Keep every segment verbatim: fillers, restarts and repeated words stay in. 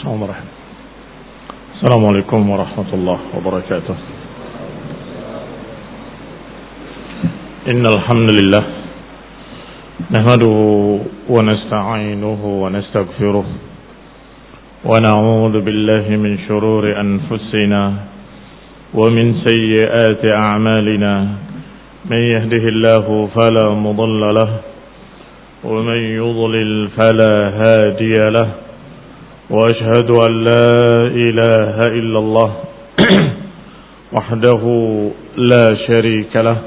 الرحمن الرحيم السلام عليكم ورحمة الله وبركاته إن الحمد لله نحمده ونستعينه ونستغفره ونعوذ بالله من شرور أنفسنا ومن سيئات أعمالنا من يهده الله فلا مضل له ومن يضلل فلا هادي له وأشهد أن لا إله إلا الله وحده لا شريك له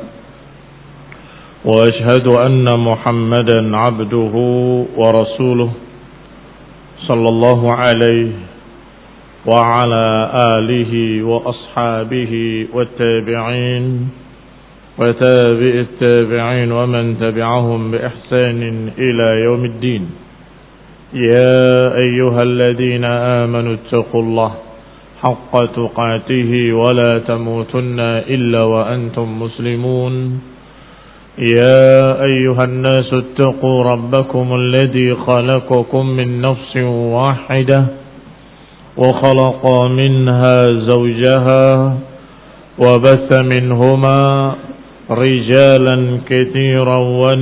وأشهد أن محمدا عبده ورسوله صلى الله عليه وعلى آله وأصحابه والتابعين وتابع التابعين ومن تبعهم بإحسان إلى يوم الدين يا أيها الذين آمنوا اتقوا الله حق تقاته ولا تموتن إلا وأنتم مسلمون يا أيها الناس اتقوا ربكم الذي خلقكم من نفس واحدة وخلق منها زوجها وبث منهما رجالا كثيرا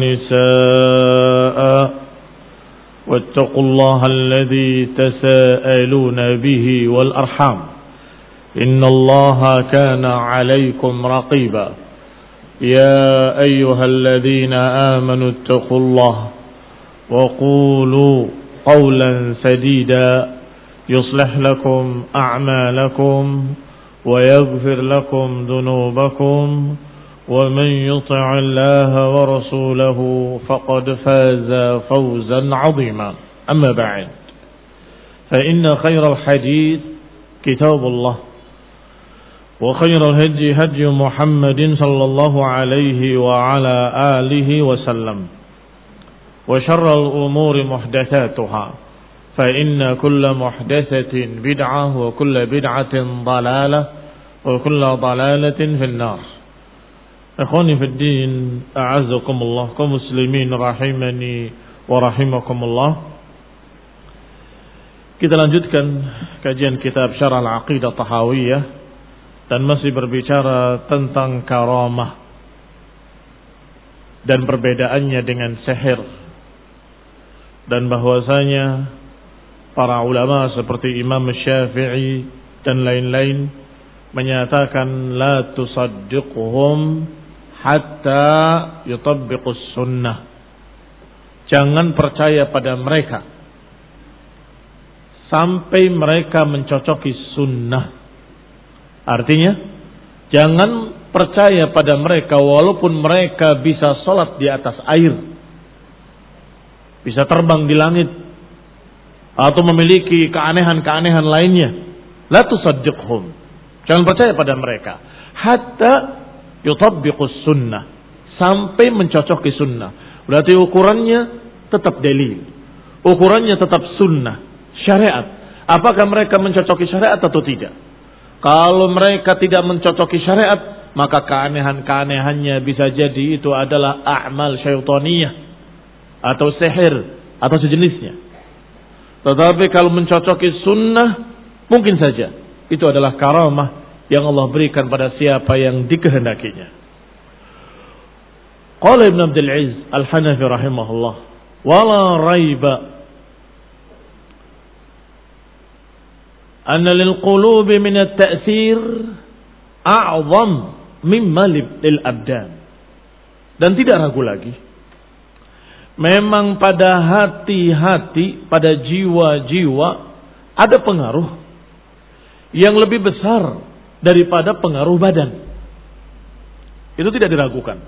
ونساء واتقوا الله الذي تساءلون به والأرحام إن الله كان عليكم رقيبا يا أيها الذين آمنوا اتقوا الله وقولوا قولا سديدا يصلح لكم أعمالكم ويغفر لكم ذنوبكم ومن يطع الله ورسوله فقد فاز فوزا عظيما أما بعد فإن خير الحديث كتاب الله وخير الهدي هدي محمد صلى الله عليه وعلى آله وسلم وشر الأمور محدثاتها فإن كل محدثة بدعة وكل بدعة ضلالة وكل ضلالة في النار. Ikhwani fid din, a'azzakumullah, kaum muslimin rahimani wa rahimakumullah. Kita lanjutkan kajian kitab Syarah Al-Aqidah Tahawiyah dan masih berbicara tentang karamah dan perbedaannya dengan sihir, dan bahwasanya para ulama seperti Imam Syafi'i dan lain-lain menyatakan la tusaddiquhum hatta yutabbiqus sunnah. Jangan percaya pada mereka sampai mereka mencocoki sunnah. Artinya, jangan percaya pada mereka walaupun mereka bisa sholat di atas air, bisa terbang di langit, atau memiliki keanehan-keanehan lainnya. La tusaddiqhum. Jangan percaya pada mereka hatta yutabbiqus sunnah, sampai mencocoki sunnah. Berarti ukurannya tetap dalil, ukurannya tetap sunnah, syariat. Apakah mereka mencocoki syariat atau tidak? Kalau mereka tidak mencocoki syariat, maka keanehan-keanehannya bisa jadi itu adalah a'mal syaitaniyah atau sihir atau sejenisnya. Tetapi kalau mencocoki sunnah, mungkin saja itu adalah karamah yang Allah berikan pada siapa yang dikehendakinya. Qala Ibn Abdul Aziz Al-Hanafi rahimahullah, wala raiba anna lil qulubi min at-ta'thir a'zam mimma lil abdan. Dan tidak ragu lagi, memang pada hati-hati, pada jiwa-jiwa ada pengaruh yang lebih besar daripada pengaruh badan. Itu tidak diragukan.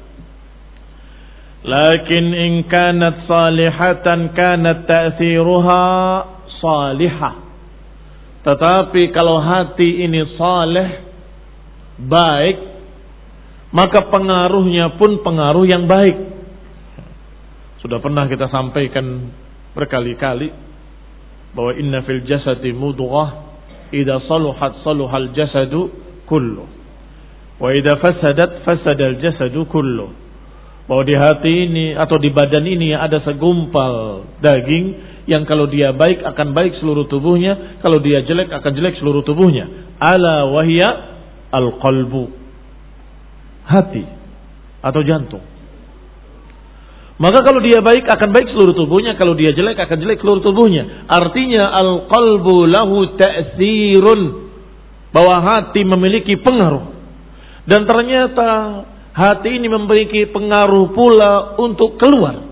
Lakin in kanat salihatan kanat ta'thiruha salihah. Tetapi kalau hati ini saleh, baik, maka pengaruhnya pun pengaruh yang baik. Sudah pernah kita sampaikan berkali-kali bahwa inna fil jasadi mudghah idza saluhat saluhal jasadu kullu wa idza fasadat fasadal jasadu kullu bahwa di hati ini atau di badan ini ada segumpal daging yang kalau dia baik akan baik seluruh tubuhnya, kalau dia jelek akan jelek seluruh tubuhnya. Ala wahya al-qalbu, hati atau jantung. Maka kalau dia baik akan baik seluruh tubuhnya, kalau dia jelek akan jelek seluruh tubuhnya. Artinya al-qalbu lahu ta'thirun, bahwa hati memiliki pengaruh. Dan ternyata hati ini memiliki pengaruh pula untuk keluar.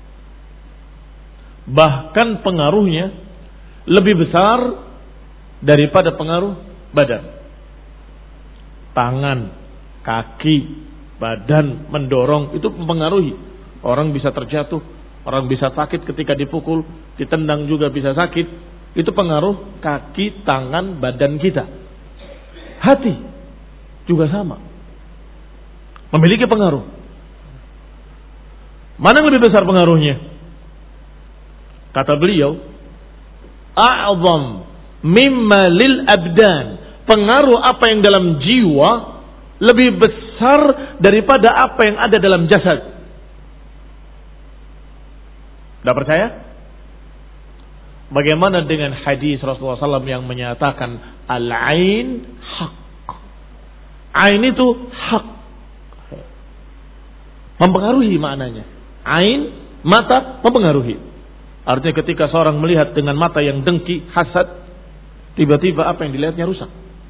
Bahkan pengaruhnya lebih besar daripada pengaruh badan. Tangan, kaki, badan mendorong itu mempengaruhi. Orang bisa terjatuh, orang bisa sakit ketika dipukul, ditendang juga bisa sakit. Itu pengaruh kaki, tangan, badan kita. Hati juga sama, memiliki pengaruh. Mana yang lebih besar pengaruhnya? Kata beliau, a'zam mimma lil abdan. Pengaruh apa yang dalam jiwa lebih besar daripada apa yang ada dalam jasad. Tidak percaya? Bagaimana dengan hadis Rasulullah shallallahu alaihi wasallam yang menyatakan al-ain haq. Ain itu hak, mempengaruhi maknanya. Ain, mata, mempengaruhi. Artinya ketika seorang melihat dengan mata yang dengki, hasad, tiba-tiba apa yang dilihatnya rusak.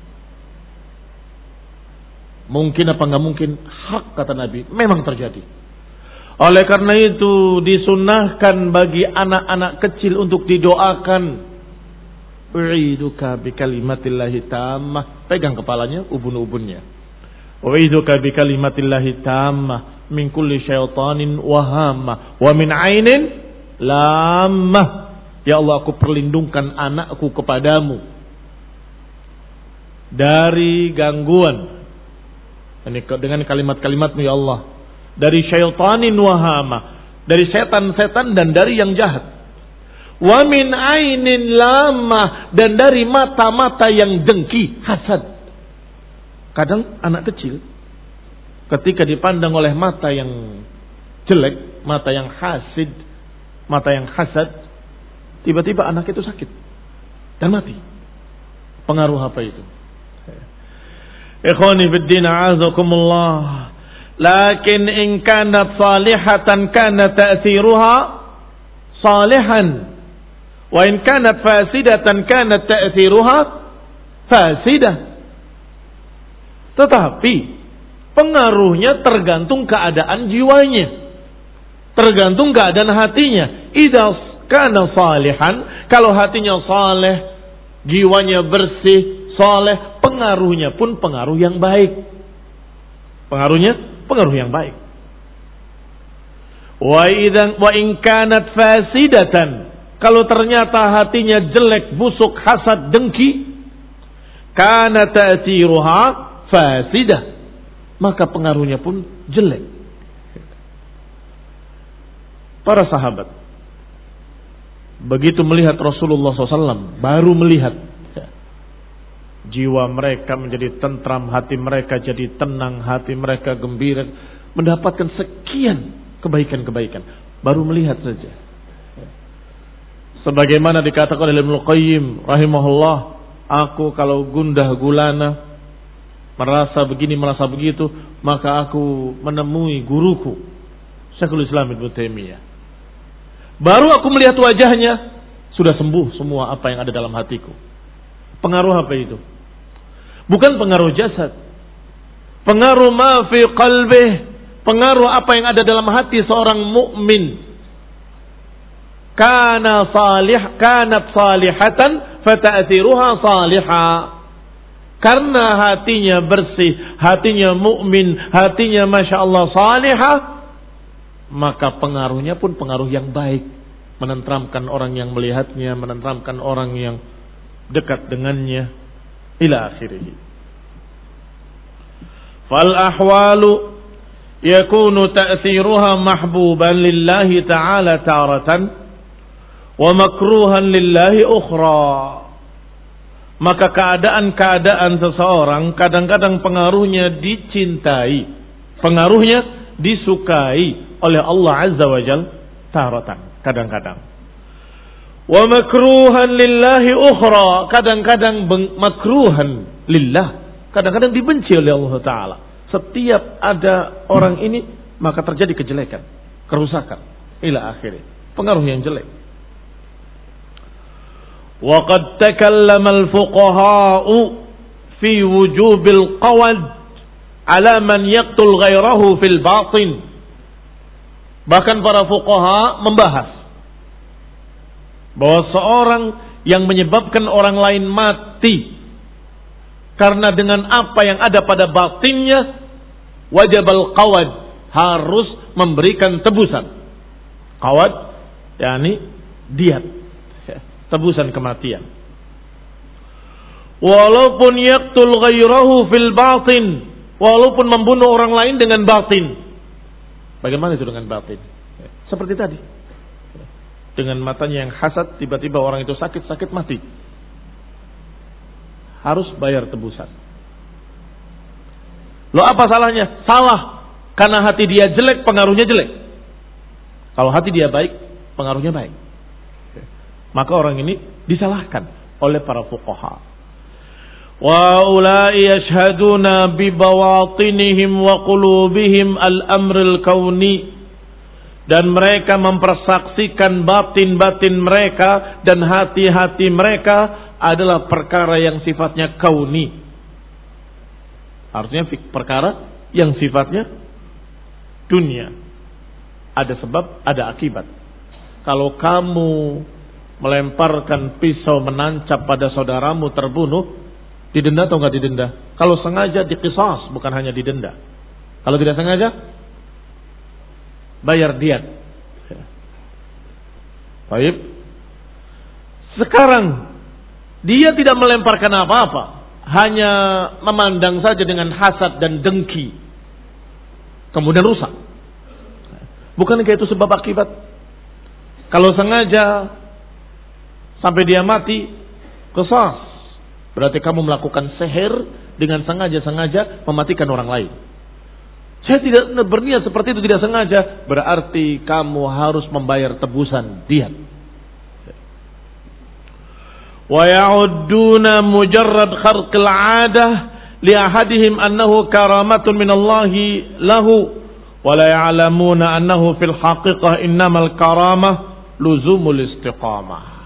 Mungkin apa nggak mungkin? Hak, kata Nabi, memang terjadi. Oleh karena itu disunahkan bagi anak-anak kecil untuk didoakan. U'iduka bi kalimatillahi tammah. Pegang kepalanya, ubun-ubunnya. U'iduka bi kalimatillahi tammah min kulli syaitanin wahama wa min ainin lamah. Ya Allah, aku perlindungkan anakku kepadamu dari gangguan. Ini dengan kalimat-kalimatmu ya Allah. Dari syaitanin wahama, dari setan-setan dan dari yang jahat. Wa min ainin lamah, dan dari mata-mata yang dengki, hasad. Kadang anak kecil ketika dipandang oleh mata yang jelek, mata yang hasid, mata yang hasad, tiba-tiba anak itu sakit dan mati. Pengaruh apa itu? Ikhwani fid din, a'azakumullah. Lakin in kanat salihatan kana ta'thiruha salihan, wa in kanat fasidatan kana ta'thiruha fasidah. Tetapi pengaruhnya tergantung keadaan jiwanya, tergantung keadaan hatinya. Idza kana salihan, kalau hatinya saleh, jiwanya bersih, saleh, pengaruhnya pun pengaruh yang baik. Pengaruhnya pengaruh yang baik. Wa idzan wa in kanat fasidatan, kalau ternyata hatinya jelek, busuk, hasad, dengki, kana ta'thiruha fasidah, maka pengaruhnya pun jelek. Para sahabat begitu melihat Rasulullah shallallahu alaihi wasallam, baru melihat, jiwa mereka menjadi tentram, hati mereka jadi tenang, hati mereka gembira, mendapatkan sekian kebaikan-kebaikan. Baru melihat saja. Sebagaimana dikatakan oleh Ibnu Qayyim rahimahullah, aku kalau gundah gulana, merasa begini, merasa begitu, maka aku menemui guruku Syekhul Islam Ibnu Taimiyah. Baru aku melihat wajahnya, sudah sembuh semua apa yang ada dalam hatiku. Pengaruh apa itu? Bukan pengaruh jasad, pengaruh ma fi qalbih, pengaruh apa yang ada dalam hati seorang mukmin. Kana salih, kanat salihatan fata'thiruha salihah. Karena hatinya bersih, hatinya mukmin, hatinya masya Allah salihah, maka pengaruhnya pun pengaruh yang baik, menenteramkan orang yang melihatnya, menenteramkan orang yang dekat dengannya, ila akhirih. Fal ahwalu yakunu ta'thiruha mahbuban lillahi ta'ala taratan wa makruhan lillahi ukhra. Maka keadaan-keadaan seseorang kadang-kadang pengaruhnya dicintai, pengaruhnya disukai oleh Allah Azza wa Jalla taratan, kadang-kadang. Wa makruhan lillahi ukhra, kadang-kadang makruhan lillah, kadang-kadang dibenci oleh Allah Ta'ala. Setiap ada orang ini maka terjadi kejelekan, kerusakan, ila akhirnya, pengaruh yang jelek. Wa qad takallama al-fuqaha'u fi wujubil qawad ala man yaqtul ghairahu fil batin. Bahkan para fuqaha membahas bahwa seorang yang menyebabkan orang lain mati karena dengan apa yang ada pada batinnya, wajib al-qawad, harus memberikan tebusan. Qawad yakni diat, tebusan kematian. Walaupun yaqtul ghairahu fil batin, walaupun membunuh orang lain dengan batin. Bagaimana itu dengan batin? Seperti tadi, dengan matanya yang hasad, tiba-tiba orang itu sakit-sakit mati, harus bayar tebusan. Loh, apa salahnya? Salah, karena hati dia jelek, pengaruhnya jelek. Kalau hati dia baik, pengaruhnya baik. Maka orang ini disalahkan oleh para fuqaha. Wa ulai yashhaduna bi bawatinihim wa qulubihim al-amrul kauni, dan mereka mempersaksikan batin-batin mereka dan hati-hati mereka adalah perkara yang sifatnya kauni. Artinya perkara yang sifatnya dunia. Ada sebab, ada akibat. Kalau kamu melemparkan pisau menancap pada saudaramu terbunuh, didenda atau enggak didenda? Kalau sengaja diqisas, bukan hanya didenda. Kalau tidak sengaja, bayar diat. Baik. Sekarang dia tidak melemparkan apa-apa, hanya memandang saja dengan hasad dan dengki, kemudian rusak. Bukankah itu sebab akibat? Kalau sengaja sampai dia mati, qisas. Berarti kamu melakukan sihir dengan sengaja-sengaja mematikan orang lain. Saya tidak berniat seperti itu, tidak sengaja. Berarti kamu harus membayar tebusan diat. Wa ya'udduna mujarrad kharqil 'adah li ahadihim annahu karamatun minallahi lahu wa la ya'lamuna annahu fil haqiqah innamal karamah luzumul istiqamah.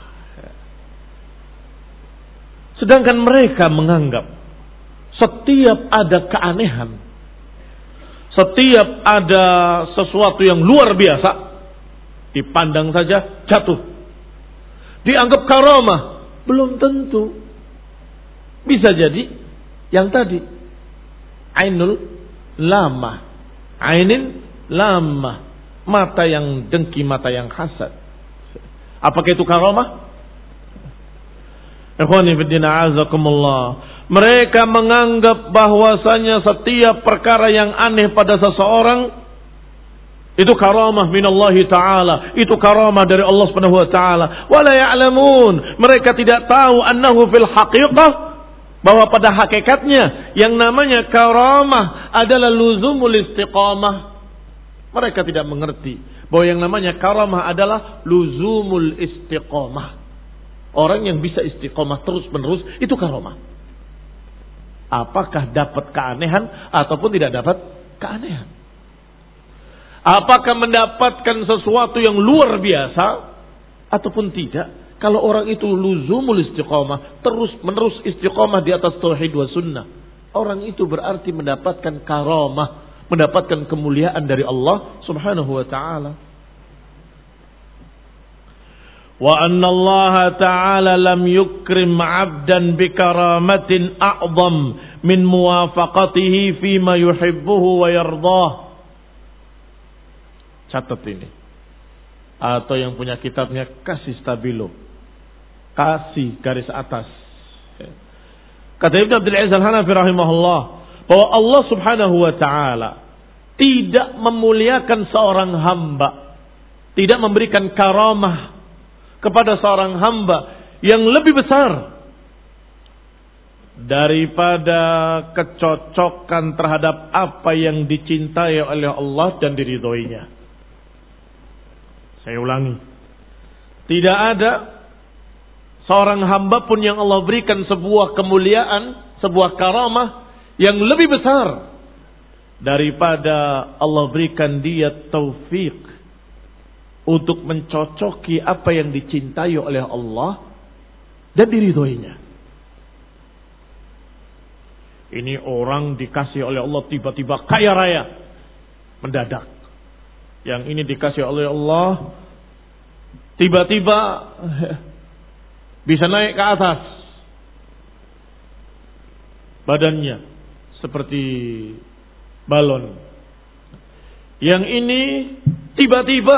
Sedangkan mereka menganggap setiap ada keanehan, setiap ada sesuatu yang luar biasa, dipandang saja jatuh, dianggap karamah. Belum tentu. Bisa jadi yang tadi, ainul lamah, ainin lamah, mata yang dengki, mata yang hasad. Apakah itu karamah? Ikhwani fiddina azakumullah. Mereka menganggap bahwasanya setiap perkara yang aneh pada seseorang itu karamah minallahi ta'ala, itu karamah dari Allah Subhanahu wa ta'ala. Wala ya'lamun, mereka tidak tahu annahu fil haqiqah, bahwa pada hakikatnya yang namanya karamah adalah luzumul istiqamah. Mereka tidak mengerti bahwa yang namanya karamah adalah luzumul istiqamah. Orang yang bisa istiqomah terus-menerus itu karamah. Apakah dapat keanehan ataupun tidak dapat keanehan? Apakah mendapatkan sesuatu yang luar biasa ataupun tidak? Kalau orang itu luzumul istiqomah, terus-menerus istiqomah di atas tauhid wa sunnah, orang itu berarti mendapatkan karamah, mendapatkan kemuliaan dari Allah Subhanahu wa ta'ala. Wa anna Allah ta'ala lam yukrim 'abdan bi karamatin a'zam min muwafaqatihi fima yuhibbuhu wa yardah. Catat ini. Atau yang punya kitabnya kasih stabilo, kasih garis atas. Kata Ibnu Abdul Aziz Al-Hanafi rahimahullah, bahwa Allah Subhanahu wa ta'ala tidak memuliakan seorang hamba, tidak memberikan karamah kepada seorang hamba yang lebih besar daripada kecocokan terhadap apa yang dicintai oleh Allah dan diridhoinya. Saya ulangi. Tidak ada seorang hamba pun yang Allah berikan sebuah kemuliaan, sebuah karamah yang lebih besar daripada Allah berikan dia taufik untuk mencocoki apa yang dicintai oleh Allah dan diridhoinya. Ini orang dikasih oleh Allah tiba-tiba kaya raya mendadak. Yang ini dikasih oleh Allah tiba-tiba bisa naik ke atas badannya seperti balon. Yang ini tiba-tiba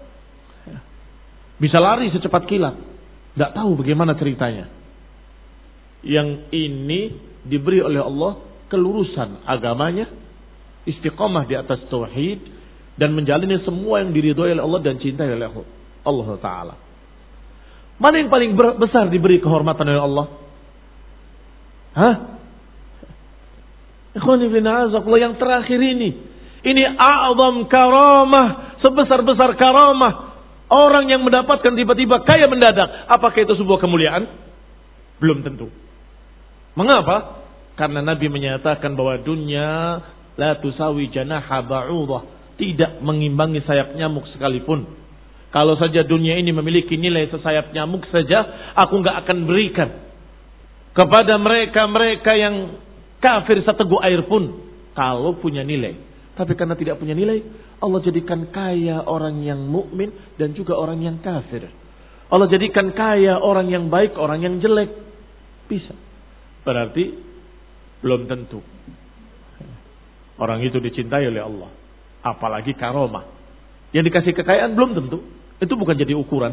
bisa lari secepat kilat. Tidak tahu bagaimana ceritanya. Yang ini diberi oleh Allah kelurusan agamanya, istiqamah di atas tauhid, dan menjalani semua yang diridhoi oleh Allah dan cintai oleh Allah Ta'ala. Mana yang paling besar diberi kehormatan oleh Allah? Hah? Ikhwani fillah, yang terakhir ini. Ini a'zam karamah, sebesar-besar karamah. Orang yang mendapatkan tiba-tiba kaya mendadak. Apakah itu sebuah kemuliaan? Belum tentu. Mengapa? Karena Nabi menyatakan bahwa dunia la tusawi janaha ba'udah, tidak mengimbangi sayap nyamuk sekalipun. Kalau saja dunia ini memiliki nilai sesayap nyamuk saja, aku enggak akan berikan kepada mereka-mereka yang kafir seteguk air pun kalau punya nilai. Tapi karena tidak punya nilai, Allah jadikan kaya orang yang mukmin dan juga orang yang kafir. Allah jadikan kaya orang yang baik, orang yang jelek. Bisa. Berarti belum tentu orang itu dicintai oleh Allah. Apalagi karomah. Yang dikasih kekayaan belum tentu. Itu bukan jadi ukuran.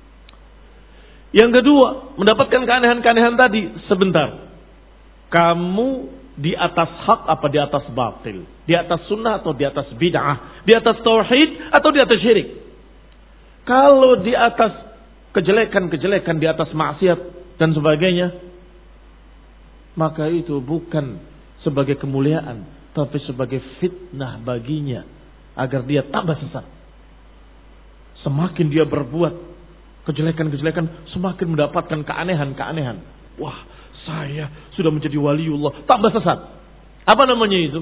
Yang kedua, mendapatkan keanehan-keanehan tadi. Sebentar. Kamu di atas hak apa di atas batil? Di atas sunnah atau di atas bid'ah? Di atas tauhid atau di atas syirik? Kalau di atas kejelekan-kejelekan, di atas maksiat dan sebagainya, maka itu bukan sebagai kemuliaan, tapi sebagai fitnah baginya agar dia tambah sesat. Semakin dia berbuat kejelekan-kejelekan, semakin mendapatkan keanehan-keanehan. Wah, saya sudah menjadi waliullah, tambah sesat. Apa namanya itu?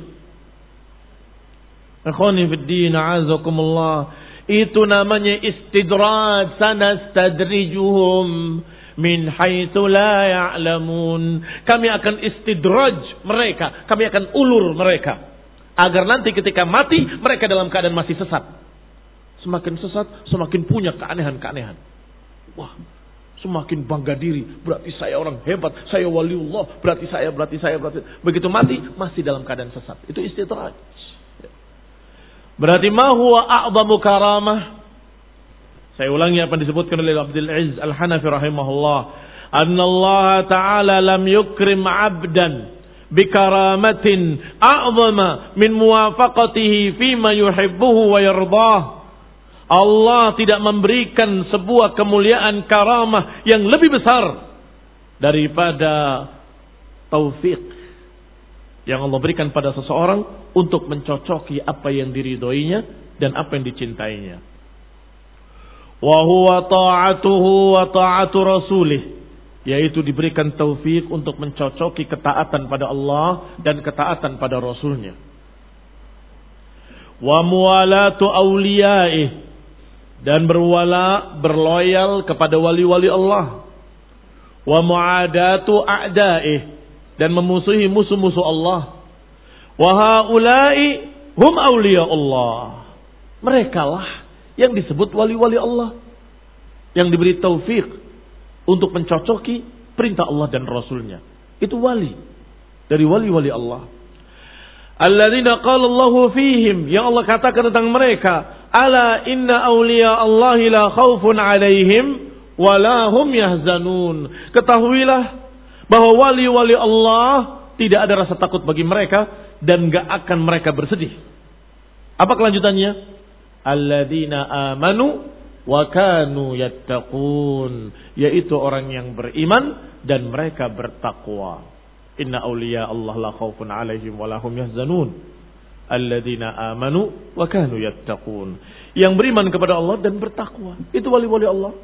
Akhwani fid din, a'azakumullah. Itu namanya istidraj, sanastadrijuhum min haitsu la ya'lamun. Kami akan istidraj mereka, kami akan ulur mereka agar nanti ketika mati mereka dalam keadaan masih sesat. Semakin sesat, semakin punya keanehan-keanehan. Wah, semakin bangga diri, berarti saya orang hebat, saya waliullah, berarti saya, berarti saya, berarti. Begitu mati masih dalam keadaan sesat. Itu istidraj. Berarti ma huwa a'zamu karamah? Saya ulangi apa yang disebutkan oleh Abdul Aziz Al-Hanafi rahimahullah. Anna Allah Ta'ala lam yukrim 'abdan bikaramatin a'zama min muwafaqatihi fima yuhibbuhu wa yardah. Allah tidak memberikan sebuah kemuliaan karamah yang lebih besar daripada taufik yang Allah berikan pada seseorang untuk mencocoki apa yang diridhoinya dan apa yang dicintainya. Wa huwa ta'atuhu wa ta'atu rasulih, yaitu diberikan taufik untuk mencocoki ketaatan pada Allah dan ketaatan pada Rasulnya. Wa muwalatu awliyaih, dan berwala, berloyal kepada wali-wali Allah. Wa mu'adatu a'daih, dan memusuhi musuh-musuh Allah. Wa haula'i hum awliya Allah. Merekalah yang disebut wali-wali Allah, yang diberi taufik untuk mencocoki perintah Allah dan Rasulnya. Itu wali dari wali-wali Allah. Alladzina qala Allahu fihim, yang Allah katakan tentang mereka, ala inna awliya Allahi la khaufun alaihim wa la hum yahzanun. Ketahuilah bahwa wali-wali Allah tidak ada rasa takut bagi mereka dan gak akan mereka bersedih. Apa kelanjutannya? Alladzina amanu wa kanu yattaqun, yaitu orang yang beriman dan mereka bertakwa. Inna awliya Allah la khawfun alaihim wa lahum yahzanun. Alladzina amanu wa kanu yattaqun. Yang beriman kepada Allah dan bertakwa. Itu wali-wali Allah.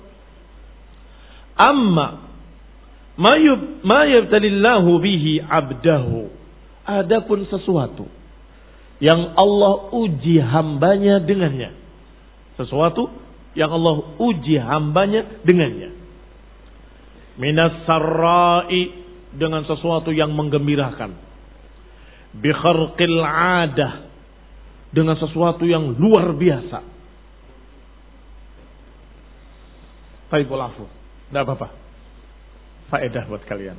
Amma ma yabtalillahu bihi abdahu. Adapun sesuatu yang Allah uji hambanya dengannya. Sesuatu yang Allah uji hambanya dengannya. Minas sarra'i, dengan sesuatu yang menggembirakan. Bi kharqil 'adah, dengan sesuatu yang luar biasa. Baikul afu. Tidak apa-apa. Faedah buat kalian.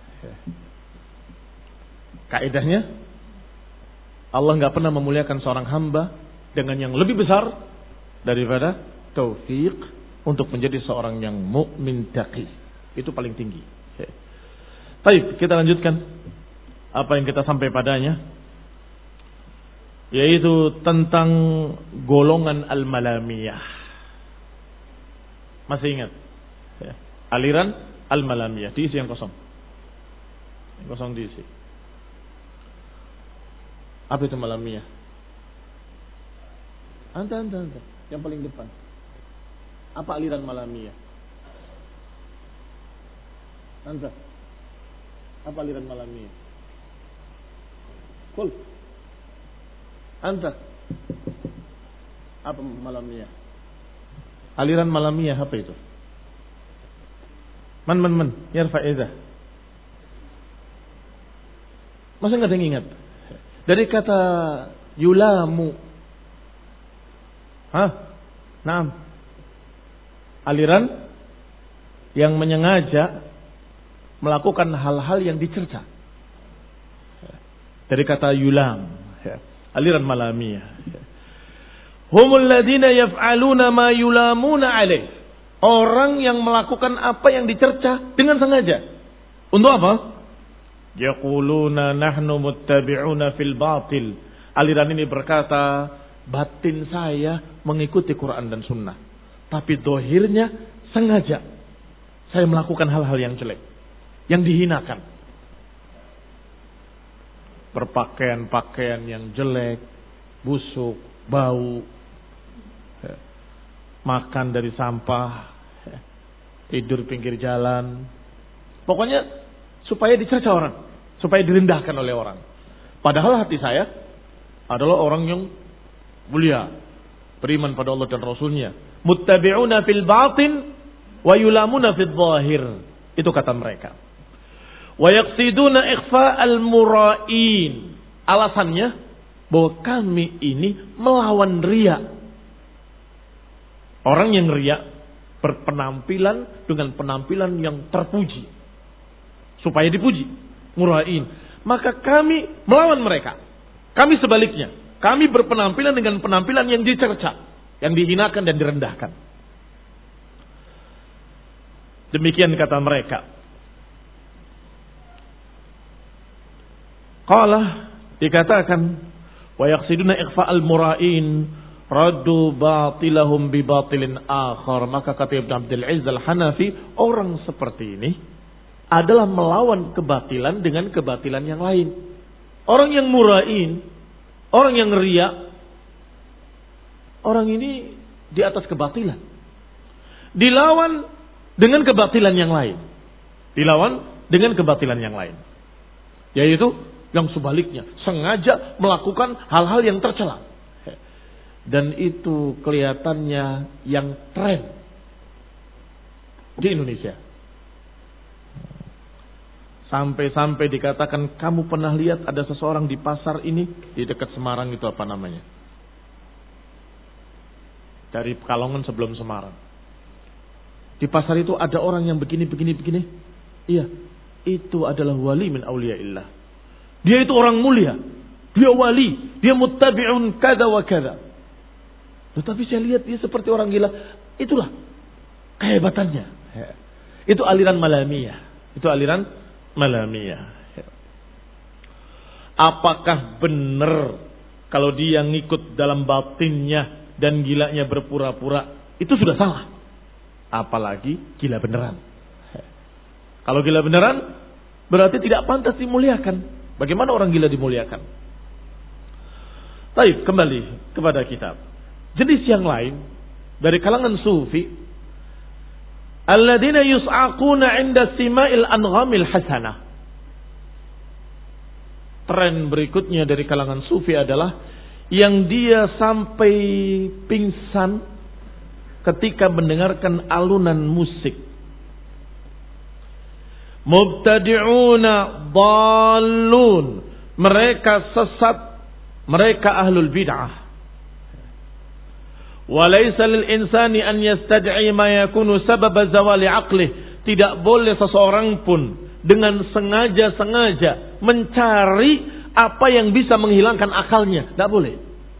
Kaedahnya, Allah nggak pernah memuliakan seorang hamba dengan yang lebih besar daripada taufik untuk menjadi seorang yang mukmin taqi. Itu paling tinggi. Baik, kita lanjutkan apa yang kita sampai padanya, yaitu tentang golongan al-malamiyah. Masih ingat? Ya. Aliran al-malamiyah. Diisi yang kosong. Yang kosong diisi. Apa itu malamiyah? Anta, anta, anta. Yang paling depan. Apa aliran malamiyah? Anta. Apa aliran malamiyah? Kul. Anta. Apa malamiyah? Aliran malamiyah apa itu? Man man man, yarfa idzah. Masa enggak ada yang ingat? Dari kata yulamu. Hah? Naam. Aliran yang menyengaja melakukan hal-hal yang dicerca. Dari kata yulam, aliran malamiyah. Humul ladina yaf'aluna ma yulamuna alaih. Orang yang melakukan apa yang dicerca dengan sengaja. Untuk apa? Yaquluna nahnu muttabi'una fil batil. Aliran ini berkata, batin saya mengikuti Quran dan Sunnah, tapi dohirnya sengaja saya melakukan hal-hal yang jelek, yang dihinakan. Berpakaian-pakaian yang jelek, busuk, bau, makan dari sampah, tidur pinggir jalan. Pokoknya supaya dicerca orang, supaya direndahkan oleh orang. Padahal hati saya adalah orang yang mulia, beriman pada Allah dan Rasulnya. Muttabi'una fil batin wa yulamuna fil zahir. Itu kata mereka. Wa yaqsiduna ikhfa al-mura'in. Alasannya bahwa kami ini melawan riya. Orang yang riya berpenampilan dengan penampilan yang terpuji, supaya dipuji, mura'in. Maka kami melawan mereka. Kami sebaliknya, kami berpenampilan dengan penampilan yang dicerca, yang dihinakan dan direndahkan. Demikian kata mereka. Qala, dikatakan, wa yaqsiduna ikhfa al-mura'in raddu batilahum bi batilin akhar. Maka kata Ibnu Abdul Aziz Al-Hanafi, orang seperti ini adalah melawan kebatilan dengan kebatilan yang lain. Orang yang mura'in, orang yang riya, orang ini di atas kebatilan, dilawan dengan kebatilan yang lain, dilawan dengan kebatilan yang lain, yaitu yang sebaliknya, sengaja melakukan hal-hal yang tercela. Dan itu kelihatannya yang tren di Indonesia. Sampai-sampai dikatakan, kamu pernah lihat ada seseorang di pasar ini, di dekat Semarang itu apa namanya? Dari Pekalongan sebelum Semarang. Di pasar itu ada orang yang begini, begini, begini. Iya, itu adalah wali min awliyaillah. Dia itu orang mulia. Dia wali. Dia muttabi'un kada wa kada. Tetapi saya lihat dia seperti orang gila. Itulah kehebatannya. Itu aliran malamiyah. Itu aliran malamiyah. Apakah benar kalau dia ngikut dalam batinnya dan gilanya berpura-pura? Itu sudah salah. Apalagi gila beneran. Kalau gila beneran, berarti tidak pantas dimuliakan. Bagaimana orang gila dimuliakan? Baik, kembali kepada kitab. Jenis yang lain dari kalangan sufi, alladzina yus'aquna 'inda sima'il anghamil hasanah. Tren berikutnya dari kalangan sufi adalah yang dia sampai pingsan ketika mendengarkan alunan musik. Mubtadi'una dhalun, mereka sesat, mereka ahlul bid'ah. Walaysa lil insani an yastad'i ma yakunu sabab zawali aqlih. Tidak boleh seseorang pun dengan sengaja-sengaja mencari apa yang bisa menghilangkan akalnya. Tidak boleh.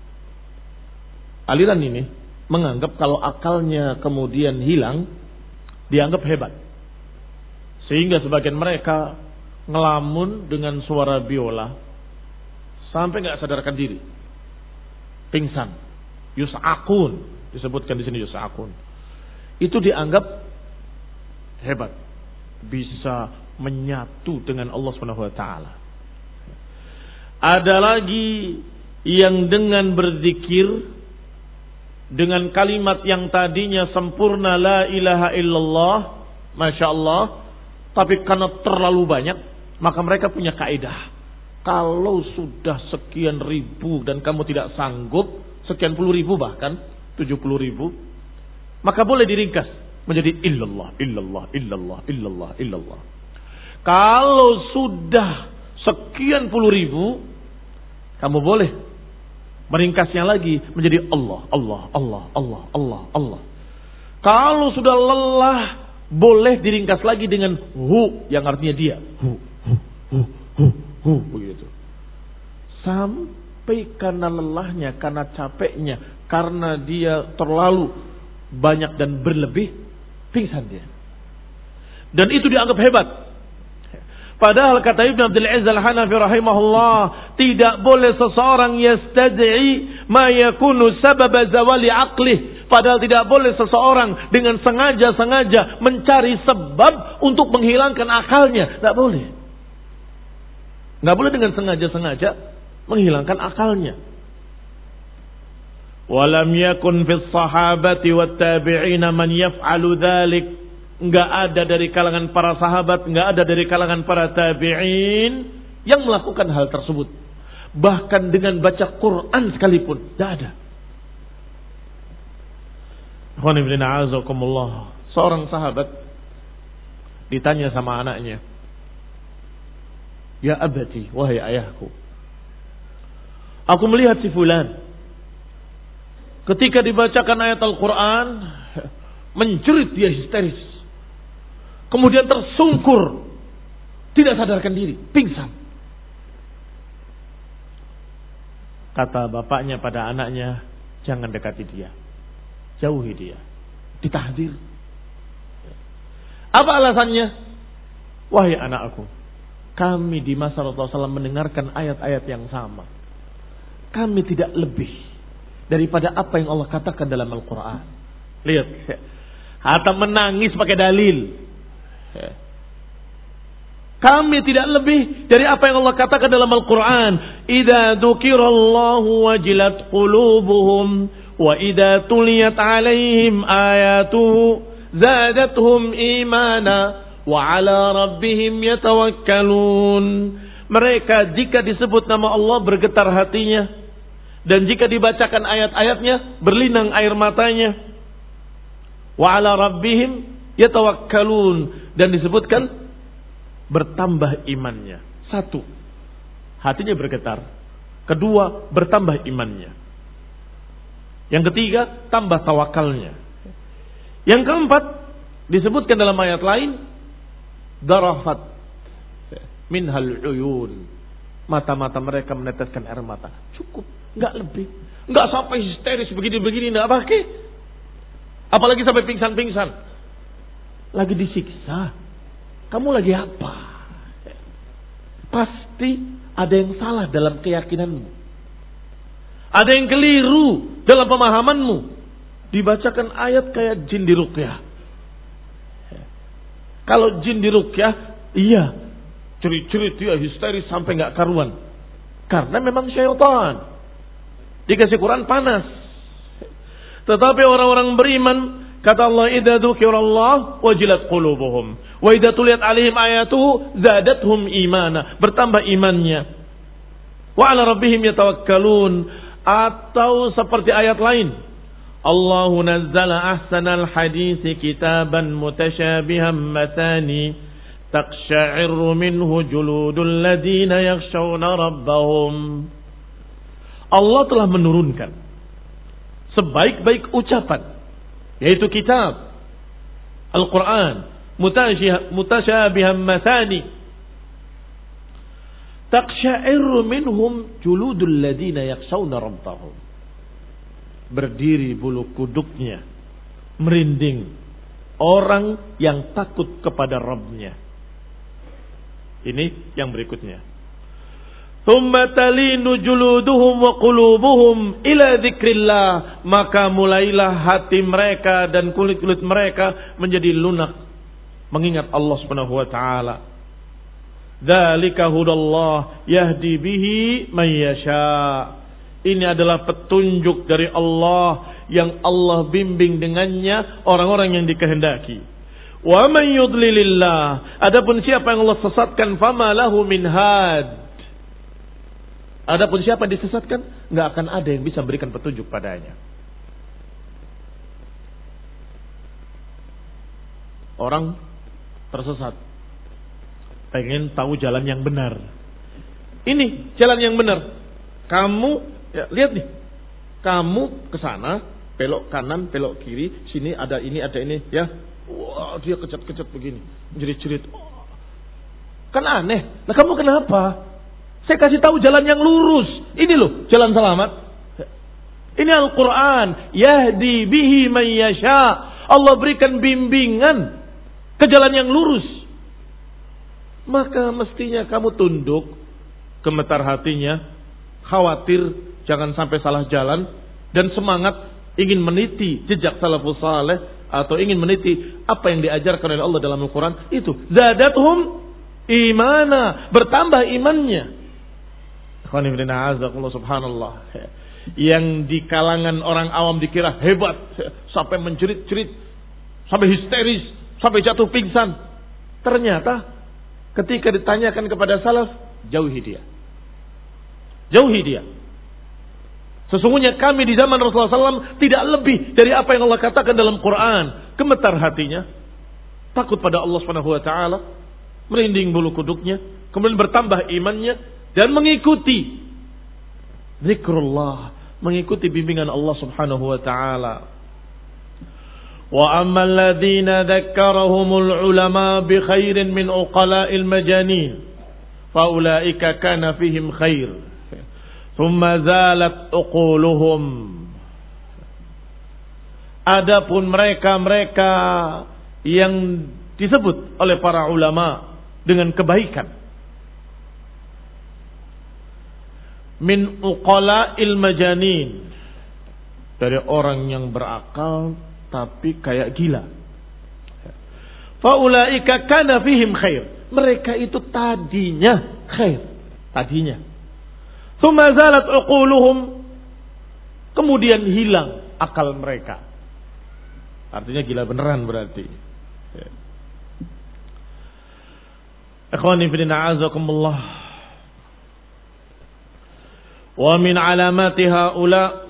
Aliran ini menganggap kalau akalnya kemudian hilang, dianggap hebat. Sehingga sebagian mereka ngelamun dengan suara biola sampai nggak sadarkan diri, pingsan. Yus'akun, disebutkan di sini yus'akun. Itu dianggap hebat, bisa menyatu dengan Allah Subhanahu wa taala. Ada lagi yang dengan berzikir dengan kalimat yang tadinya sempurna la ilaha illallah, masya Allah, tapi karena terlalu banyak, maka mereka punya kaidah. Kalau sudah sekian ribu dan kamu tidak sanggup, sekian puluh ribu bahkan tujuh puluh ribu, maka boleh diringkas menjadi illallah, illallah, illallah, illallah, illallah. Kalau sudah sekian puluh ribu, kamu boleh meringkasnya lagi menjadi Allah, Allah, Allah, Allah, Allah, Allah. Kalau sudah lelah, boleh diringkas lagi dengan hu, yang artinya dia. Hu, hu, hu, hu, hu, begitu. Sampai karena lelahnya, karena capeknya, karena dia terlalu banyak dan berlebih, pingsan dia. Dan itu dianggap hebat. Padahal kata Ibn Abdul Aziz Al-Hanafi rahimahullah, tidak boleh seseorang yastad'i ma yakunu sabab zawali aqlih. Padahal tidak boleh seseorang dengan sengaja-sengaja mencari sebab untuk menghilangkan akalnya. Tidak boleh. Tidak boleh dengan sengaja-sengaja menghilangkan akalnya. Walam yakun fis sahabati wat tabi'ina man yaf'alu dzalik. Enggak ada dari kalangan para sahabat, enggak ada dari kalangan para tabi'in yang melakukan hal tersebut. Bahkan dengan baca Quran sekalipun, enggak ada. Seorang sahabat ditanya sama anaknya, "Ya abati, wahai ayahku, aku melihat si fulan ketika dibacakan ayat Al-Quran menjerit, dia histeris. Kemudian tersungkur, tidak sadarkan diri, pingsan." Kata bapaknya pada anaknya, "Jangan dekati dia, jauhi dia." Ditahdir. Apa alasannya? "Wahai anakku, kami di masa Rasulullah shallallahu alaihi wasallam mendengarkan ayat-ayat yang sama. Kami tidak lebih daripada apa yang Allah katakan dalam Al-Quran." Lihat, kata menangis pakai dalil. Kami tidak lebih dari apa yang Allah katakan dalam Al-Quran. "Idza dzukirallahu wajilat qulubuhum wa idza tuliyat alaihim ayatuhu zadatuhum imana wa ala rabbihim yatawakkalun." Mereka jika disebut nama Allah bergetar hatinya, dan jika dibacakan ayat-ayatnya berlinang air matanya. Wa ala rabbihim yatawakkalun, dan disebutkan bertambah imannya. Satu, hatinya bergetar. Kedua, bertambah imannya. Yang ketiga, tambah tawakalnya. Yang keempat, disebutkan dalam ayat lain, darafat minhal uyun, mata-mata mereka meneteskan air mata. Cukup, enggak lebih. Enggak sampai histeris begini-begini, enggak pakai. Apalagi sampai pingsan-pingsan. Lagi disiksa, kamu lagi apa? Pasti ada yang salah dalam keyakinanmu, ada yang keliru dalam pemahamanmu. Dibacakan ayat kayak jin diruqyah. Kalau jin diruqyah, iya, Cerit-cerit dia histeris sampai nggak karuan. Karena memang syaitan. Dikasih Quran panas. Tetapi orang-orang beriman, kata Allah, idza dzukirallah wajilat qulubuhum wa idza tuliyat alaihim ayatuhu zadathum imana, bertambah imannya. Wa 'ala rabbihim yatawakkalun, atau seperti ayat lain, Allahu nazzala ahsanal haditsi kitaban mutasyabihan mathani taqsha'irru minhu juludul ladzina yakhshawna rabbahum. Allah telah menurunkan sebaik-baik ucapan, yaitu kitab Al-Quran, mutasyabihan mathani taqsha'irru minhum juludul ladzina yakhshawna rabbahum. Berdiri bulu kuduknya, merinding orang yang takut kepada Rabbnya. Ini yang berikutnya. Thumma talinu juluduhum wa qulubuhum ila dzikrillah, maka mulailah hati mereka dan kulit-kulit mereka menjadi lunak mengingat Allah Subhanahu wa taala. Dzalika hudallah yahdi bihi man yasha. Ini adalah petunjuk dari Allah yang Allah bimbing dengannya orang-orang yang dikehendaki. Wa man yudlilillah, adapun siapa yang Allah sesatkan, fama lahu min had. Adapun siapa yang disesatkan, enggak akan ada yang bisa berikan petunjuk padanya. Orang tersesat, pengen tahu jalan yang benar. Ini jalan yang benar. Kamu ya, lihat nih, kamu ke sana, belok kanan, belok kiri, sini ada ini, ada ini, ya. Wah, dia kecat-kecat begini, jerit-jerit. Kan aneh. Nah, kamu kenapa? Saya kasih tahu jalan yang lurus. Ini loh, jalan selamat. Ini Al-Quran. Yahdi bihi man yasha. Allah berikan bimbingan ke jalan yang lurus. Maka mestinya kamu tunduk, gemetar hatinya, khawatir jangan sampai salah jalan, dan semangat ingin meniti jejak salafus saleh atau ingin meniti apa yang diajarkan oleh Allah dalam Al-Quran. Itu zadathum imana, bertambah imannya. Subhanallah. Yang di kalangan orang awam dikira hebat, sampai menjerit-jerit, sampai histeris, sampai jatuh pingsan. Ternyata ketika ditanyakan kepada salaf, jauhi dia. Jauhi dia. Sesungguhnya kami di zaman Rasulullah shallallahu alaihi wasallam tidak lebih dari apa yang Allah katakan dalam Quran. Gemetar hatinya, takut pada Allah Subhanahu wa taala, merinding bulu kuduknya, kemudian bertambah imannya dan mengikuti zikrullah, mengikuti bimbingan Allah Subhanahu wa taala. Wa ammal ladzina dzakkarahumul ulama bi khairin min uqala'il majanin fa ulaika kana fihim khair thumma zalat uquluhum. Adapun mereka-mereka yang disebut oleh para ulama dengan kebaikan, min uqala'il majanin, dari orang yang berakal tapi kayak gila. Faulaika kana fihim khair, mereka itu tadinya khair, tadinya. Tsumma zalat uquluhum, kemudian hilang akal mereka. Artinya gila beneran berarti. Ikhwani fillah a'azakumullah. Wa min alamati haula,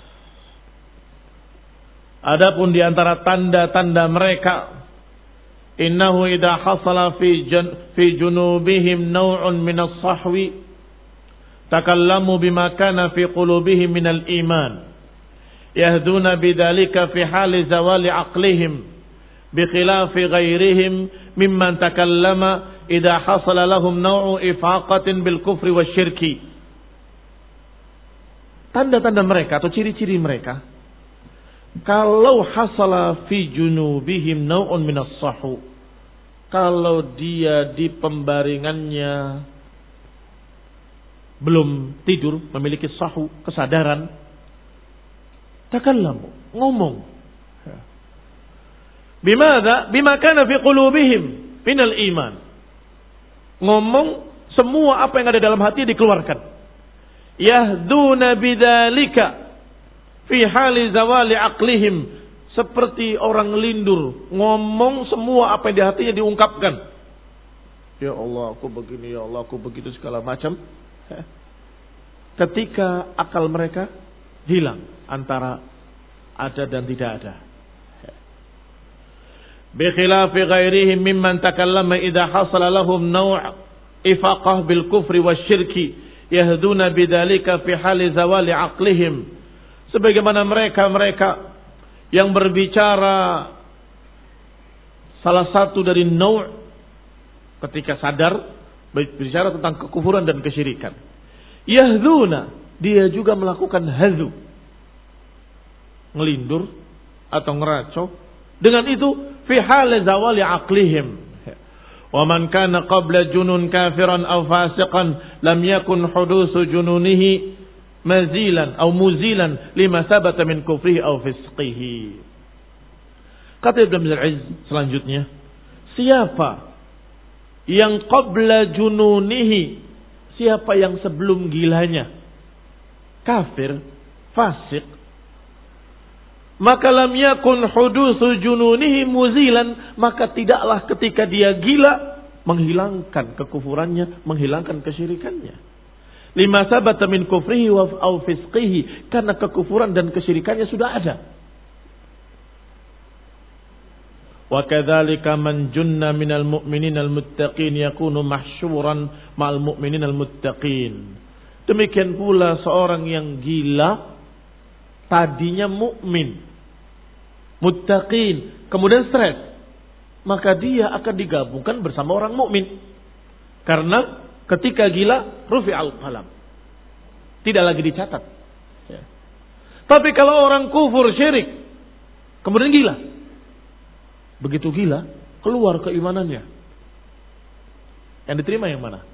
adapun di antara tanda-tanda mereka, innahu idza hasala fi jan, fi junubihim naw'un min as-sahwi takallamu bima kana fi qulubihim min al-iman yahduna bidzalika fi hali zawali aqlihim bi khilafi ghairihim mimman takallama idza hasala lahum naw'u ifaqatin bil kufri wasyirki. Tanda-tanda mereka atau ciri-ciri mereka, kalau hasala fi junubihim naw'un minas sahu, kalau dia di pembaringannya belum tidur, memiliki sahu, kesadaran, takallamu, ngomong. Bimada? Bima kana fi qulubihim minal iman. ngomong semua apa yang ada dalam hati dikeluarkan. Yahduna bidzalika fi hali zawali aqlihim, seperti orang lindur, ngomong semua apa yang di hatinya diungkapkan. Ya Allah, aku begini, ya Allah, aku begitu, segala macam. Ketika akal mereka hilang antara ada dan tidak ada. Bi khilafi ghairihim mimman takallama idza hasala lahum naw' ifaqah bil kufri wasyirki yahduna bidzalika fi hali zawali aqlihim. Sebagaimana mereka-mereka yang berbicara salah satu dari naw' ketika sadar berbicara tentang kekufuran dan kesyirikan. Yahduna, dia juga melakukan hadzu, ngelindur atau ngeraco. Dengan itu fi hal zawali aqlihim. Wa man kana qabla junun kafiran aw fasiqan lam yakun hudusu jununihi mazilan aw muzilan lima sabata min kufrihi aw fisqihi. Kata Ibnu Al-Izz selanjutnya, siapa yang qabla jununihi, siapa yang sebelum gilanya kafir, fasik, maka lam yakun hudusu jununihi muzilan, maka tidaklah ketika dia gila menghilangkan kekufurannya, menghilangkan kesyirikannya. Lima sabata min kufrihi wa au fisqihi, karena kekufuran dan kesyirikannya sudah ada. Wa kadzalika man junna minal mu'minina al-muttaqin yakunu mahsyuran ma'al mu'minina al-muttaqin. Demikian pula seorang yang gila tadinya mukmin, muttaqin, kemudian stres, maka dia akan digabungkan bersama orang mukmin. Karena ketika gila, rufi'al qalam, tidak lagi dicatat. Ya. Tapi kalau orang kufur syirik, kemudian gila, begitu gila, keluar keimanannya. Yang diterima yang mana?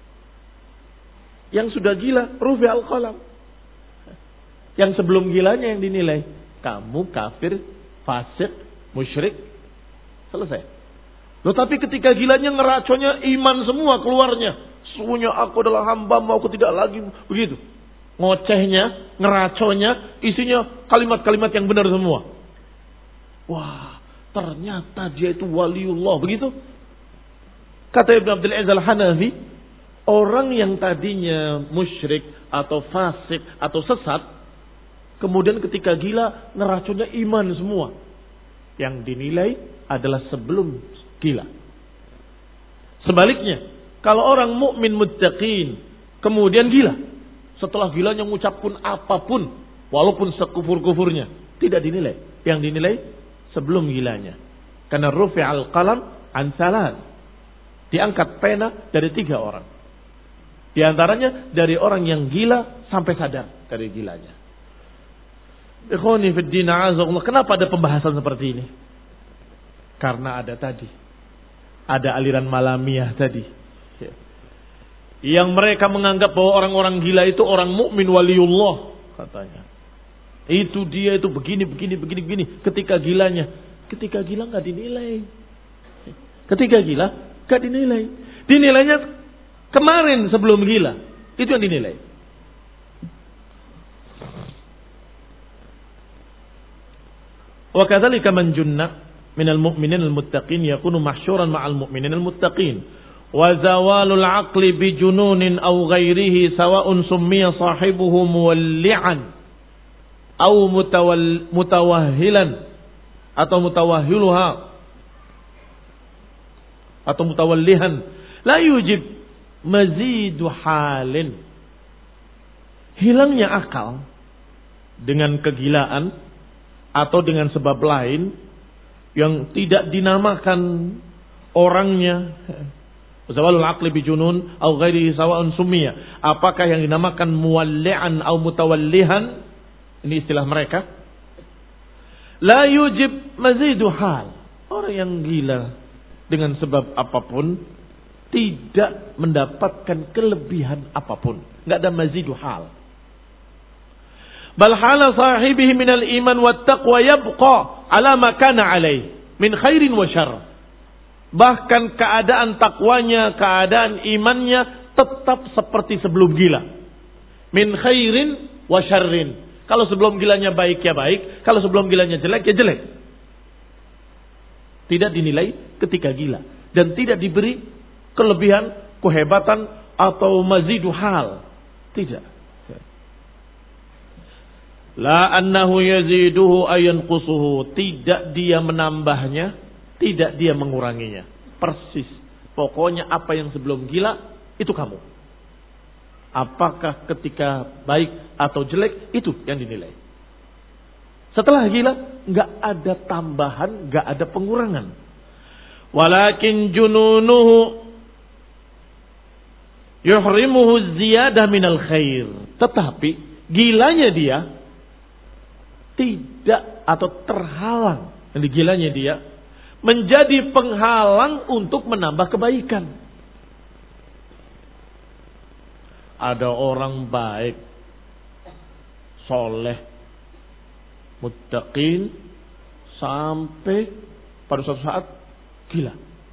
Yang sudah gila, rufi'al qalam. Yang sebelum gilanya yang dinilai, kamu kafir, fasik, musyrik, selesai. Loh, tapi ketika gilanya ngeraconya iman semua keluarnya. Sesungguhnya aku adalah hamba-mu, aku tidak lagi begitu. Ngocehnya, ngeraconya, isinya kalimat-kalimat yang benar semua. Wah, ternyata dia itu waliullah, begitu. Kata Ibnu Abdul Aziz Al-Hanafi, orang yang tadinya musyrik atau fasik atau sesat, kemudian ketika gila ngeracunya iman semua. Yang dinilai adalah sebelum gila. Sebaliknya, kalau orang mukmin muttaqin kemudian gila, setelah gilanya mengucapkan apapun walaupun sekufur-kufurnya, tidak dinilai. Yang dinilai sebelum gilanya. Karena rufi'al qalam an salat. Diangkat pena dari tiga orang. Di antaranya dari orang yang gila sampai sadar dari gilanya. Ikhwani fid din, a'azakumullah. Kenapa ada pembahasan seperti ini? Karena ada tadi, ada aliran malamiah tadi, yang mereka menganggap bahwa orang-orang gila itu orang mukmin waliullah, katanya. Itu dia itu begini begini begini begini. Ketika gilanya, ketika gila nggak dinilai. Ketika gila nggak dinilai. Dinilainya kemarin sebelum gila, itu yang dinilai. Wa kadzalika man junna minal mu'minin al-muttaqin yakunu mahsyuran ma'al mu'minin al-muttaqin. Wa zawalul aqli bi jununin aw ghairihi sawa'un summiya sahibuhu muwalli'an aw mutawahhilan atau mutawahhiluha atau mutawallihan la yujib mazidu halin. Hilangnya akal dengan kegilaan atau dengan sebab lain yang tidak dinamakan orangnya, zawalul aqli bijunun au ghairihi sawa'un summiya, apakah yang dinamakan muwalli'an au mutawallihan, ini istilah mereka, la yujib mazidu hal. Orang yang gila dengan sebab apapun tidak mendapatkan kelebihan apapun, enggak ada mazidu hal. Bal hala sahibihi minal iman wat taqwa yabqa ala ma kana alaih min khairin wa syarr. Bahkan keadaan takwanya, keadaan imannya tetap seperti sebelum gila. Min khairin wa syarrin. Kalau sebelum gilanya baik ya baik, kalau sebelum gilanya jelek ya jelek. Tidak dinilai ketika gila dan tidak diberi kelebihan, kehebatan atau mazidu hal. Tidak. La annahu yaziduhu ayanqusuhu. Tidak dia menambahnya, tidak dia menguranginya. Persis. Pokoknya apa yang sebelum gila itu kamu. Apakah ketika baik atau jelek itu yang dinilai. Setelah gila enggak ada tambahan, enggak ada pengurangan. Walakin jununuhu yuhrimuhu ziyadah minal khair. Tetapi gilanya dia tidak atau terhalang. Jadi gilanya dia menjadi penghalang untuk menambah kebaikan. Ada orang baik, soleh, muttaqin, sampai pada suatu saat gila.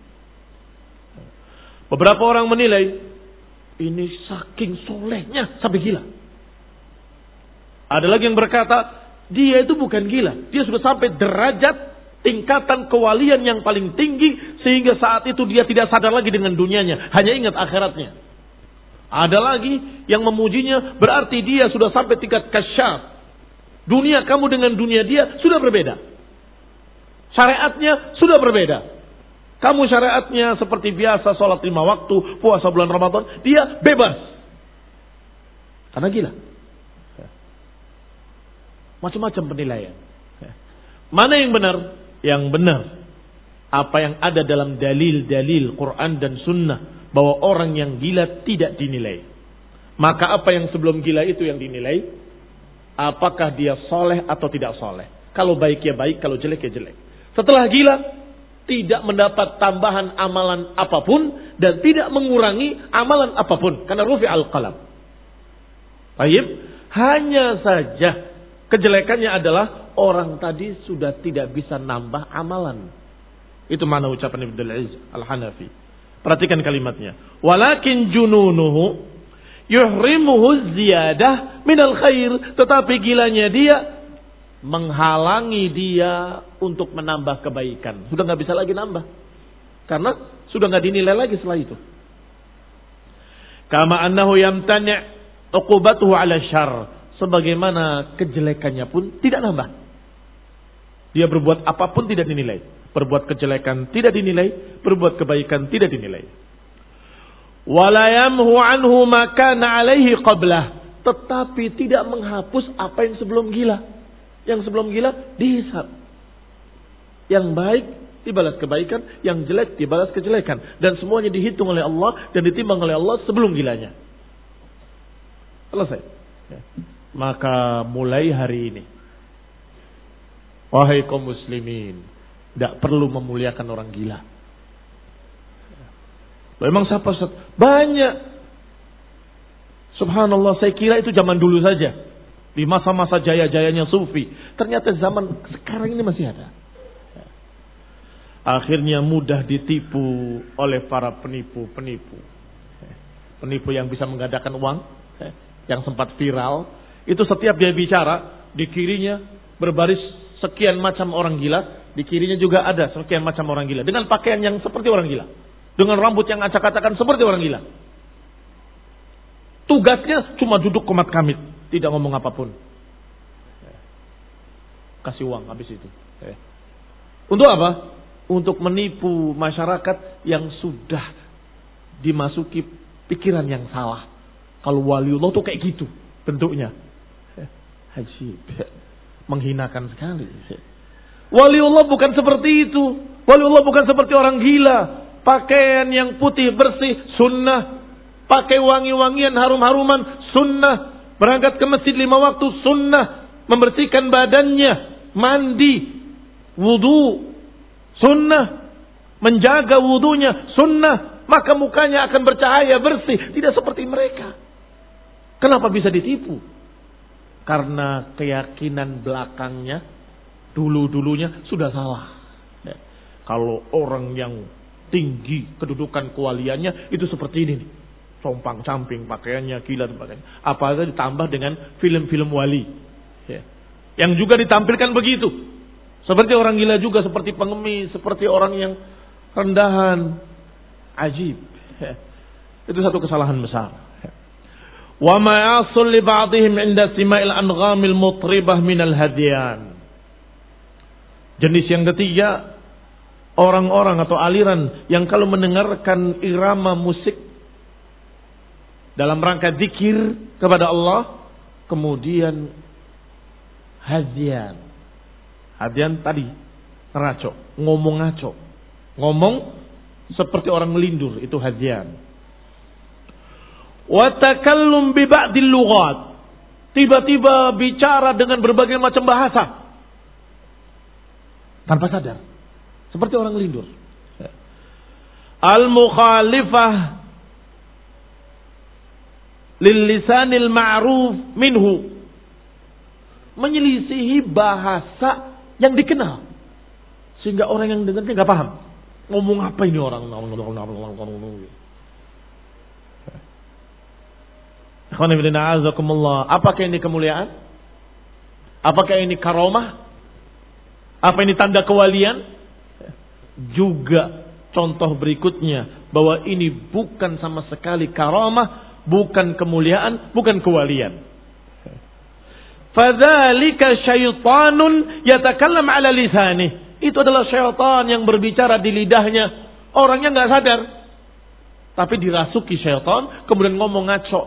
Beberapa orang menilai ini saking solehnya sampai gila. Ada lagi yang berkata dia itu bukan gila, dia sudah sampai derajat tingkatan kewalian yang paling tinggi sehingga saat itu dia tidak sadar lagi dengan dunianya, hanya ingat akhiratnya. Ada lagi yang memujinya berarti dia sudah sampai tingkat kasyaf. Dunia kamu dengan dunia dia sudah berbeda. Syariatnya sudah berbeda. Kamu syariatnya seperti biasa, sholat lima waktu, puasa bulan Ramadan, dia bebas. Karena gila. Macam-macam penilaian. Mana yang benar? Yang benar apa yang ada dalam dalil-dalil Quran dan Sunnah, bahwa orang yang gila tidak dinilai. Maka apa yang sebelum gila itu yang dinilai? Apakah dia soleh atau tidak soleh? Kalau baik ya baik, kalau jelek ya jelek. Setelah gila, tidak mendapat tambahan amalan apapun dan tidak mengurangi amalan apapun. Karena rufi al-qalam. Baik, hanya saja kejelekannya adalah orang tadi sudah tidak bisa nambah amalan. Itu mana ucapan Ibnu Al-Izz Al-Hanafi. Perhatikan kalimatnya. Walakin jununuhu yuhrimuhu ziyadah minal khair. Tetapi gilanya dia menghalangi dia untuk menambah kebaikan. Sudah nggak bisa lagi nambah. Karena sudah nggak dinilai lagi setelah itu. Kama annahu yamtani' uqubatuhu ala syarr. Sebagaimana kejelekannya pun tidak nambah. Dia berbuat apapun tidak dinilai. Berbuat kejelekan tidak dinilai, berbuat kebaikan tidak dinilai. Wala yamhu anhu ma kana alaihi qablah. Tetapi tidak menghapus apa yang sebelum gila. Yang sebelum gila dihisab. Yang baik dibalas kebaikan, yang jelek dibalas kejelekan, dan semuanya dihitung oleh Allah dan ditimbang oleh Allah sebelum gilanya. Selesai. Maka mulai hari ini, wahai kaum muslimin, tidak perlu memuliakan orang gila. Memang siapa? Banyak. Subhanallah, saya kira itu zaman dulu saja. Di masa-masa jaya-jayanya sufi. Ternyata zaman sekarang ini masih ada. Akhirnya mudah ditipu oleh para penipu-penipu. Penipu yang bisa menggandakan uang. Yang sempat viral. Itu setiap dia bicara, di kirinya berbaris sekian macam orang gila. Di kirinya juga ada sekian macam orang gila. Dengan pakaian yang seperti orang gila. Dengan rambut yang acak-acakan seperti orang gila. Tugasnya cuma duduk komat kamit. Tidak ngomong apapun. Kasih uang habis itu. Untuk apa? Untuk menipu masyarakat yang sudah dimasuki pikiran yang salah. Kalau waliullah tuh kayak gitu bentuknya. Haji. Menghinakan sekali. Waliullah bukan seperti itu. Waliullah bukan seperti orang gila. Pakaian yang putih bersih sunnah. Pakai wangi-wangian harum-haruman sunnah. Berangkat ke masjid lima waktu sunnah. Membersihkan badannya. Mandi. Wudu. Sunnah. Menjaga wudunya sunnah. Maka mukanya akan bercahaya bersih. Tidak seperti mereka. Kenapa bisa ditipu? Karena keyakinan belakangnya dulu-dulunya sudah salah. Ya. Kalau orang yang tinggi kedudukan kewaliannya itu seperti ini nih. Compang camping pakaiannya, gila dan sebagainya. Apalagi ditambah dengan film-film wali. Ya. Yang juga ditampilkan begitu. Seperti orang gila juga, seperti pengemis, seperti orang yang rendahan. Ajib. Ya. Itu satu kesalahan besar. Ya. Wa ma yasul li ba'dihim 'inda sima'il anghamil mutribah minal hadiyan. Jenis yang ketiga, orang-orang atau aliran yang kalau mendengarkan irama musik dalam rangka zikir kepada Allah, kemudian hadian. Hadian tadi ngeraco, ngomong ngaco. Ngomong seperti orang melindur, itu hadian. Wa takallum bi ba'dil lughat. Tiba-tiba bicara dengan berbagai macam bahasa tanpa sadar. Seperti orang melindur. Al-mukhalifah lil lisanil ma'ruf minhu, menyelisihi bahasa yang dikenal sehingga orang yang dengarnya nggak paham ngomong apa ini orang. Apakah ini kemuliaan? Apakah ini karomah? Apa ini tanda kewalian? Juga contoh berikutnya bahwa ini bukan sama sekali karamah, bukan kemuliaan, bukan kewalian. Fadzalika syaitanun yatakallam ala lisanih. Itu adalah syaitan yang berbicara di lidahnya. Orangnya nggak sadar, tapi dirasuki syaitan, kemudian ngomong ngaco.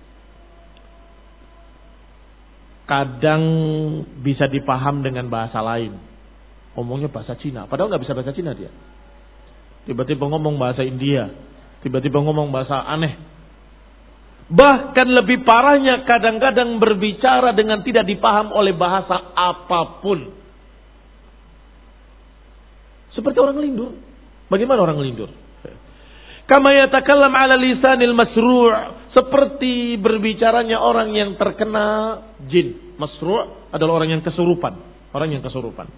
Kadang bisa dipaham dengan bahasa lain. Ngomongnya bahasa Cina, padahal nggak bisa bahasa Cina dia. Tiba-tiba ngomong bahasa India, tiba-tiba ngomong bahasa aneh. Bahkan lebih parahnya, kadang-kadang berbicara dengan tidak dipaham oleh bahasa apapun. Seperti orang lindur. Bagaimana orang lindur? Kama yatakallam ala lisanil masru', seperti berbicaranya orang yang terkena jin. Masru' adalah orang yang kesurupan, orang yang kesurupan.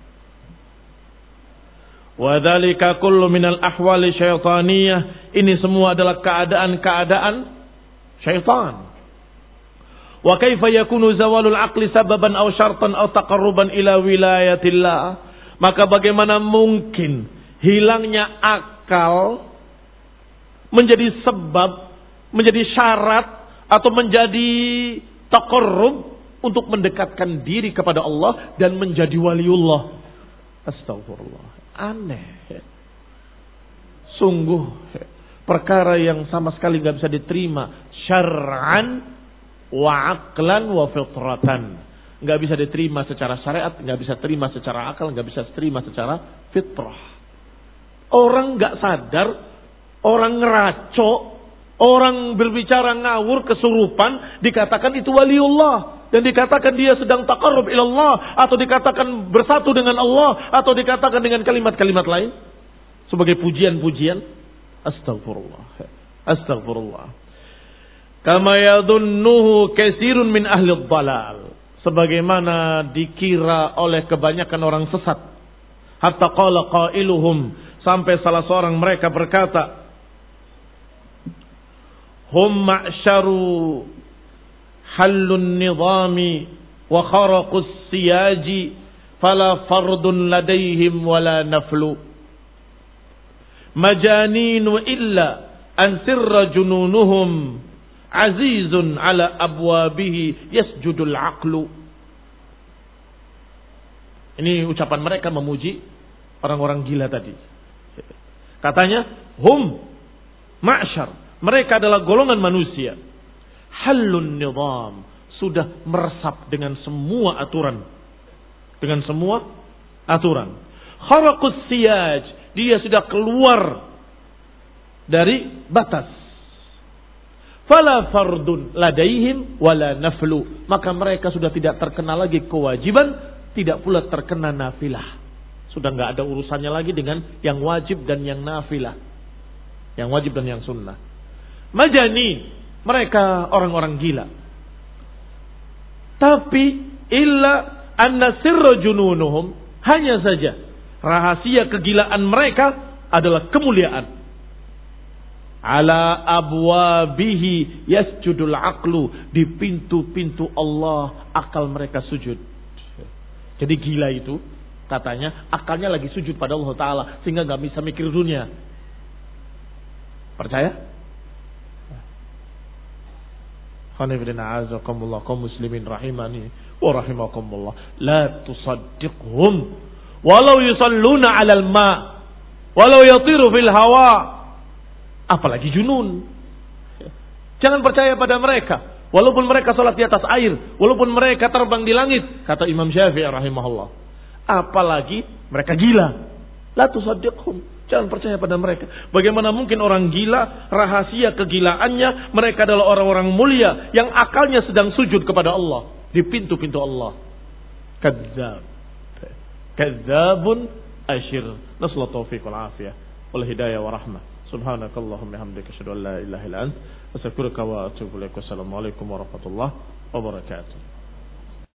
Wa dzalika kullu minal ahwali syaitaniyah. Ini semua adalah keadaan-keadaan syaitan. Wa kaifa yakunu zawalul aqli sababan aw syartan aw taqarruban ila wilayatillah? Maka bagaimana mungkin hilangnya akal menjadi sebab, menjadi syarat atau menjadi taqarrub untuk mendekatkan diri kepada Allah dan menjadi waliullah? Astagfirullah. Aneh. Sungguh perkara yang sama sekali gak bisa diterima syar'an wa aqlan wa fitratan. Gak bisa diterima secara syariat, gak bisa terima secara akal, gak bisa terima secara fitrah. Orang gak sadar, orang ngeraco, orang berbicara ngawur, kesurupan, dikatakan itu waliullah. Dan dikatakan dia sedang taqarrub ilallah, atau dikatakan bersatu dengan Allah, atau dikatakan dengan kalimat-kalimat lain sebagai pujian-pujian. Astagfirullah. Astagfirullah. Kama yadhunnuhu katsirun min ahli dhalal. Sebagaimana dikira oleh kebanyakan orang sesat. Hatta qala qailuhum, sampai salah seorang mereka berkata, hum ma'syaru halun nizami wa kharaqus siyaji fala fardun ladaihim wala naflu majaninu illa an sirra jununuhum azizun ala abwabihi yasjudul aqlu. Ini ucapan mereka memuji orang-orang gila tadi. Katanya hum ma'syar, mereka adalah golongan manusia. Halun nizam, sudah meresap dengan semua aturan, dengan semua aturan. Kharaqus siyaj, dia sudah keluar dari batas. Fala fardun ladaihim wala naflu, maka mereka sudah tidak terkena lagi kewajiban, tidak pula terkena nafilah. Sudah nggak ada urusannya lagi dengan yang wajib dan yang nafilah, yang wajib dan yang sunnah. Majani, mereka orang-orang gila. Tapi illa anna sirra jununuhum, hanya saja rahasia kegilaan mereka adalah kemuliaan. Ala abwabihi yasjudul aqlu, di pintu-pintu Allah akal mereka sujud. Jadi gila itu katanya akalnya lagi sujud pada Allah Ta'ala sehingga gak bisa mikir dunia. Percaya? Khanifidina azakumullah kaum muslimin rahimani wa rahimakumullah, la tusaddiqhum walau yusalluna alal ma walau yatiru fil hawa, apalagi junun. Jangan percaya pada mereka walaupun mereka sholat di atas air, walaupun mereka terbang di langit, kata Imam Syafi'i rahimahullah. Apalagi mereka gila. La tusaddiqhum, jangan percaya pada mereka. Bagaimana mungkin orang gila, rahasia kegilaannya mereka adalah orang-orang mulia yang akalnya sedang sujud kepada Allah di pintu-pintu Allah. Kadzab, kadzabun asyir. Nasallahu taufiq wal afiyah wal hidayah wa rahmah. Subhanakallahumma hamdika asyhadu an la ilaha illa anta astaghfiruka wa atubu ilaik. Wassalamualaikum warahmatullahi wabarakatuh.